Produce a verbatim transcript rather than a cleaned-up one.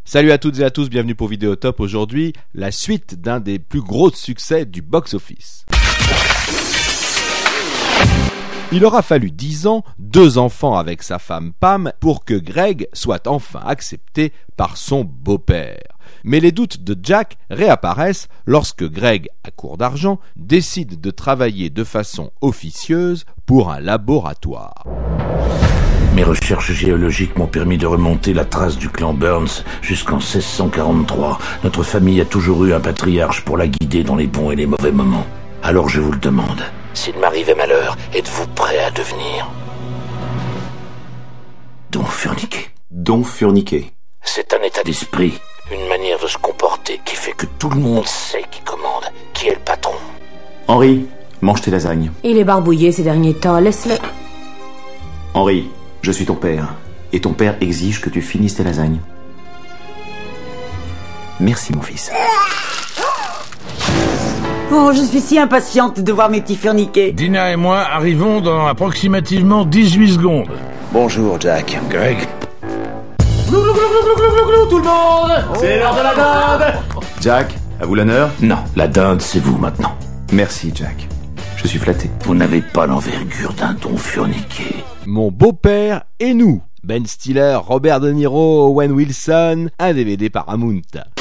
Salut à toutes et à tous, bienvenue pour Vidéotop. Aujourd'hui, la suite d'un des plus gros succès du box-office. Il aura fallu dix ans, deux enfants avec sa femme Pam, pour que Greg soit enfin accepté par son beau-père. Mais les doutes de Jack réapparaissent lorsque Greg, à court d'argent, décide de travailler de façon officieuse pour un laboratoire. Mes recherches géologiques m'ont permis de remonter la trace du clan Burns jusqu'en seize cent quarante-trois. Notre famille a toujours eu un patriarche pour la guider dans les bons et les mauvais moments. Alors je vous le demande, s'il m'arrivait malheur, êtes-vous prêt à devenir Don Furniquet? Don Furniquet. C'est un état d'esprit, une manière de se comporter qui fait que tout le monde sait qui commande, qui est le patron. Henri, mange tes lasagnes. Il est barbouillé ces derniers temps, laisse-le... Henri, je suis ton père, et ton père exige que tu finisses tes lasagnes. Merci, mon fils. Oh, je suis si impatiente de voir mes petits Furniquets. Dina et moi arrivons dans approximativement dix-huit secondes. Bonjour, Jack. Greg. Glou, glou, glou, glou, glou, glou, glou, tout le monde. Oh. C'est l'heure de la dinde. Jack, à vous l'honneur? Non, la dinde, c'est vous maintenant. Merci, Jack. Je suis flatté. Vous n'avez pas l'envergure d'un Don Furniquet. Mon beau-père et nous. Ben Stiller, Robert De Niro, Owen Wilson, un D V D Paramount.